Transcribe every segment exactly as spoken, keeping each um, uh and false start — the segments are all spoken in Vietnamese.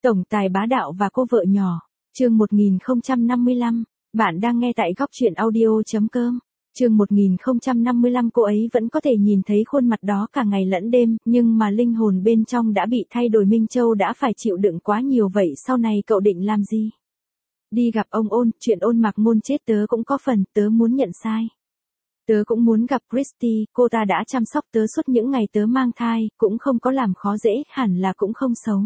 Tổng tài bá đạo và cô vợ nhỏ. Chương một nghìn không trăm năm mươi lăm. Bạn đang nghe tại góc truyện audio chấm com. Chương một nghìn không trăm năm mươi lăm. Cô ấy vẫn có thể nhìn thấy khuôn mặt đó cả ngày lẫn đêm, nhưng mà linh hồn bên trong đã bị thay đổi. Minh Châu đã phải chịu đựng quá nhiều, vậy sau này cậu định làm gì? Đi gặp ông Ôn, chuyện Ôn Mạc Ngôn chết tớ cũng có phần, tớ muốn nhận sai. Tớ cũng muốn gặp Christy, cô ta đã chăm sóc tớ suốt những ngày tớ mang thai, cũng không có làm khó dễ, hẳn là cũng không xấu.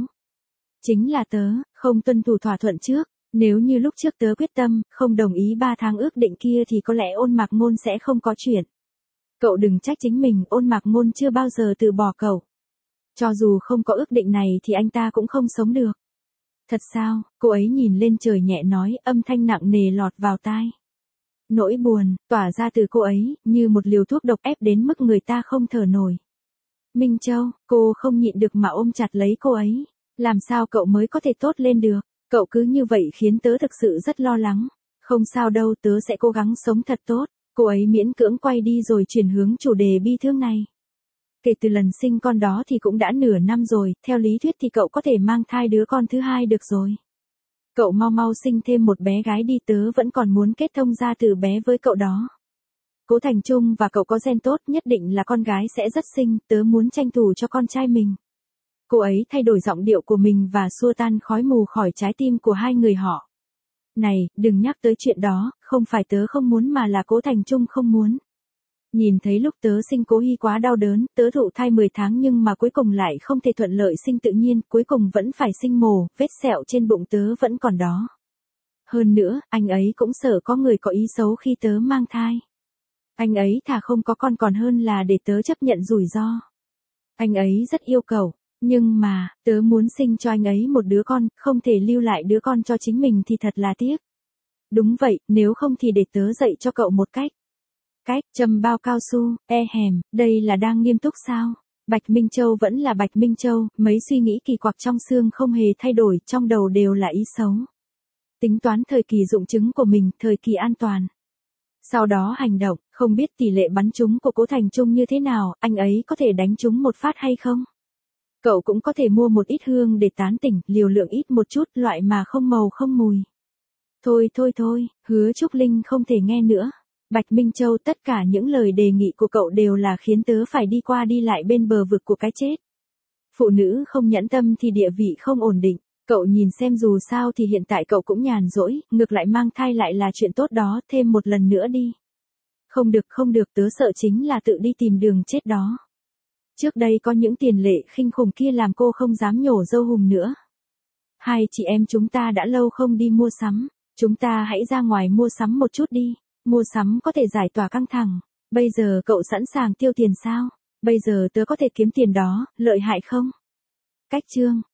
Chính là tớ, không tuân thủ thỏa thuận trước, nếu như lúc trước tớ quyết tâm, không đồng ý ba tháng ước định kia thì có lẽ Ôn Mạc Ngôn sẽ không có chuyện. Cậu đừng trách chính mình, Ôn Mạc Ngôn chưa bao giờ từ bỏ cậu. Cho dù không có ước định này thì anh ta cũng không sống được. Thật sao? Cô ấy nhìn lên trời nhẹ nói, âm thanh nặng nề lọt vào tai. Nỗi buồn, tỏa ra từ cô ấy, như một liều thuốc độc ép đến mức người ta không thở nổi. Minh Châu, cô không nhịn được mà ôm chặt lấy cô ấy. Làm sao cậu mới có thể tốt lên được? Cậu cứ như vậy khiến tớ thực sự rất lo lắng. Không sao đâu, tớ sẽ cố gắng sống thật tốt. Cô ấy miễn cưỡng quay đi rồi chuyển hướng chủ đề bi thương này. Kể từ lần sinh con đó thì cũng đã nửa năm rồi, theo lý thuyết thì cậu có thể mang thai đứa con thứ hai được rồi. Cậu mau mau sinh thêm một bé gái đi, tớ vẫn còn muốn kết thông gia từ bé với cậu đó. Cố Thành Trung và cậu có gen tốt, nhất định là con gái sẽ rất xinh, tớ muốn tranh thủ cho con trai mình. Cô ấy thay đổi giọng điệu của mình và xua tan khói mù khỏi trái tim của hai người họ. Này, đừng nhắc tới chuyện đó, không phải tớ không muốn mà là Cố Thành Trung không muốn. Nhìn thấy lúc tớ sinh Cố Hy quá đau đớn, tớ thụ thai mười tháng nhưng mà cuối cùng lại không thể thuận lợi sinh tự nhiên, cuối cùng vẫn phải sinh mổ, vết sẹo trên bụng tớ vẫn còn đó. Hơn nữa, anh ấy cũng sợ có người có ý xấu khi tớ mang thai. Anh ấy thà không có con còn hơn là để tớ chấp nhận rủi ro. Anh ấy rất yêu cầu, nhưng mà, tớ muốn sinh cho anh ấy một đứa con, không thể lưu lại đứa con cho chính mình thì thật là tiếc. Đúng vậy, nếu không thì để tớ dạy cho cậu một cách. Cách, châm bao cao su, e hèm, đây là đang nghiêm túc sao? Bạch Minh Châu vẫn là Bạch Minh Châu, mấy suy nghĩ kỳ quặc trong xương không hề thay đổi, trong đầu đều là ý xấu. Tính toán thời kỳ dụng trứng của mình, thời kỳ an toàn. Sau đó hành động, không biết tỷ lệ bắn trúng của Cố Thành Trung như thế nào, anh ấy có thể đánh trúng một phát hay không? Cậu cũng có thể mua một ít hương để tán tỉnh, liều lượng ít một chút, loại mà không màu không mùi. Thôi thôi thôi, Hứa Trúc Linh không thể nghe nữa. Bạch Minh Châu, tất cả những lời đề nghị của cậu đều là khiến tớ phải đi qua đi lại bên bờ vực của cái chết. Phụ nữ không nhẫn tâm thì địa vị không ổn định. Cậu nhìn xem, dù sao thì hiện tại cậu cũng nhàn rỗi, ngược lại mang thai lại là chuyện tốt đó, thêm một lần nữa đi. Không được không được, tớ sợ chính là tự đi tìm đường chết đó. Trước đây có những tiền lệ khinh khủng kia làm cô không dám nhổ râu hùm nữa. Hai chị em chúng ta đã lâu không đi mua sắm, chúng ta hãy ra ngoài mua sắm một chút đi, mua sắm có thể giải tỏa căng thẳng. Bây giờ cậu sẵn sàng tiêu tiền sao? Bây giờ tớ có thể kiếm tiền đó, lợi hại không? Cách chương.